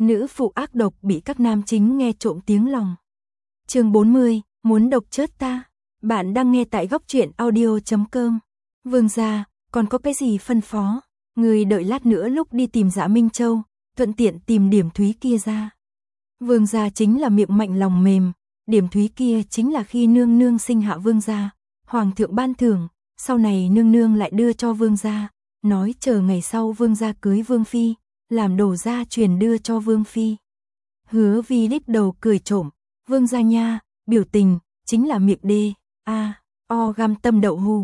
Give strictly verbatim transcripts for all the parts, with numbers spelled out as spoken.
Nữ phụ ác độc bị các nam chính nghe trộm tiếng lòng. Chương bốn mươi, muốn độc chết ta. Bạn đang nghe tại góc truyện audio chấm com. Vương gia, còn có cái gì phân phó? Người đợi lát nữa lúc đi tìm Dạ Minh Châu, thuận tiện tìm Điểm Thúy kia ra. Vương gia chính là miệng mạnh lòng mềm, Điểm Thúy kia chính là khi nương nương sinh hạ vương gia, hoàng thượng ban thưởng, sau này nương nương lại đưa cho vương gia, nói chờ ngày sau vương gia cưới vương phi, làm đồ gia truyền đưa cho vương phi. Hứa Vi đích đầu cười trộm, vương gia nha, biểu tình chính là miệng đê, a, o găm tâm đậu hù.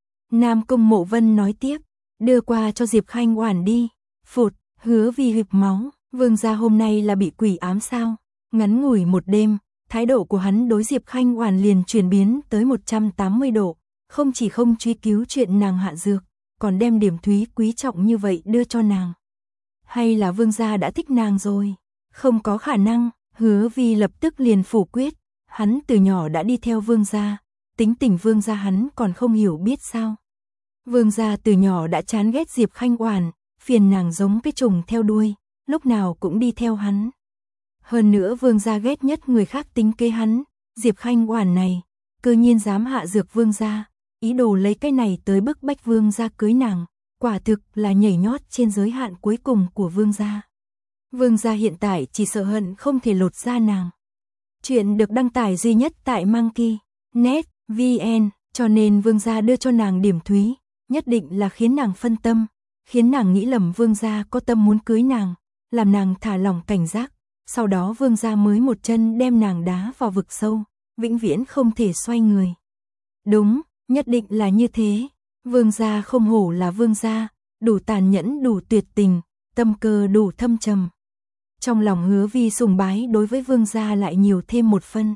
Nam Cung Mộ Vân nói tiếp, đưa qua cho Diệp Khanh Oản đi. Phụt, Hứa Vi hực máu, vương gia hôm nay là bị quỷ ám sao? Ngắn ngủi một đêm, thái độ của hắn đối Diệp Khanh Oản liền chuyển biến tới một trăm tám mươi độ, không chỉ không truy cứu chuyện nàng hạ dược, còn đem Điểm Thúy quý trọng như vậy đưa cho nàng. Hay là vương gia đã thích nàng rồi? Không có khả năng, Hứa Vi lập tức liền phủ quyết, hắn từ nhỏ đã đi theo vương gia, tính tình vương gia hắn còn không hiểu biết sao? Vương gia từ nhỏ đã chán ghét Diệp Khanh Oản, phiền nàng giống cái trùng theo đuôi, lúc nào cũng đi theo hắn. Hơn nữa vương gia ghét nhất người khác tính kế hắn, Diệp Khanh Oản này, cơ nhiên dám hạ dược vương gia, ý đồ lấy cái này tới bức bách vương gia cưới nàng, quả thực là nhảy nhót trên giới hạn cuối cùng của vương gia. Vương gia hiện tại chỉ sợ hận không thể lột da nàng. Chuyện được đăng tải duy nhất tại Monkey chấm net vn, cho nên vương gia đưa cho nàng Điểm Thúy, nhất định là khiến nàng phân tâm, khiến nàng nghĩ lầm vương gia có tâm muốn cưới nàng, làm nàng thả lỏng cảnh giác, sau đó vương gia mới một chân đem nàng đá vào vực sâu, vĩnh viễn không thể xoay người. Đúng, nhất định là như thế, vương gia không hổ là vương gia, đủ tàn nhẫn đủ tuyệt tình, tâm cơ đủ thâm trầm. Trong lòng Hứa Vi sùng bái đối với vương gia lại nhiều thêm một phân.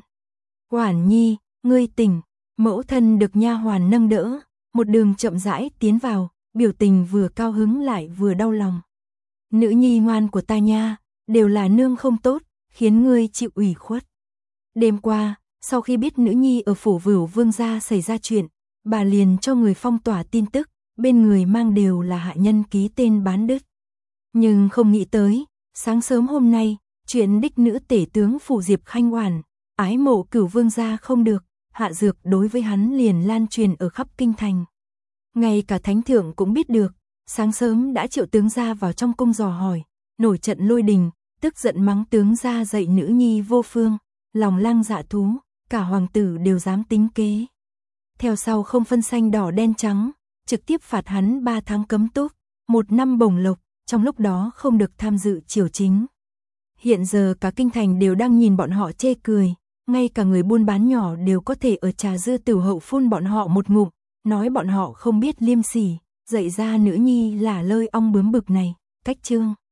Oản nhi, ngươi tỉnh, mẫu thân được nha hoàn nâng đỡ, một đường chậm rãi tiến vào, biểu tình vừa cao hứng lại vừa đau lòng. Nữ nhi ngoan của ta nha, đều là nương không tốt, khiến ngươi chịu ủy khuất. Đêm qua, sau khi biết nữ nhi ở phủ Vửu vương gia xảy ra chuyện, bà liền cho người phong tỏa tin tức, bên người mang đều là hạ nhân ký tên bán đứt. Nhưng không nghĩ tới, sáng sớm hôm nay, chuyện đích nữ tể tướng phủ Diệp Khanh Oản, ái mộ Cửu vương gia không được, hạ dược đối với hắn liền lan truyền ở khắp kinh thành. Ngay cả thánh thượng cũng biết được, sáng sớm đã triệu tướng gia vào trong cung dò hỏi, nổi trận lôi đình, tức giận mắng tướng gia dạy nữ nhi vô phương, lòng lang dạ thú, cả hoàng tử đều dám tính kế. Theo sau không phân xanh đỏ đen trắng, trực tiếp phạt hắn ba tháng cấm túc, một năm bổng lộc, trong lúc đó không được tham dự triều chính. Hiện giờ cả kinh thành đều đang nhìn bọn họ chê cười, ngay cả người buôn bán nhỏ đều có thể ở trà dưa Tửu hậu phun bọn họ một ngụm, nói bọn họ không biết liêm sỉ, dạy ra nữ nhi là lơi ong bướm bực này, cách chương.